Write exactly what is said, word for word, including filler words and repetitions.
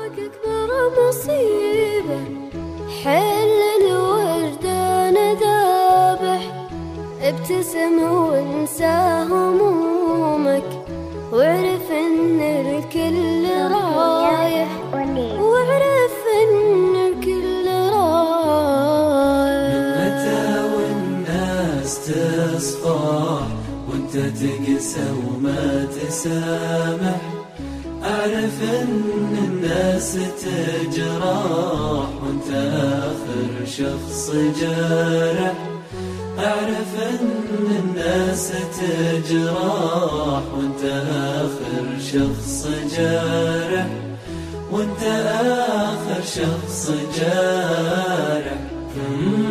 أكبر مصيبة حل الوجدان ذابح، ابتسم وانسى همومك واعرف ان الكل رايح، واعرف ان الكل رايح. من متى والناس تصفح وانت تقسى وما تسامح، اعرف ان الناس تجرح وانت اخر شخص جارح، اعرف ان الناس تجرح وانت اخر شخص جارح، وانت اخر شخص جارح.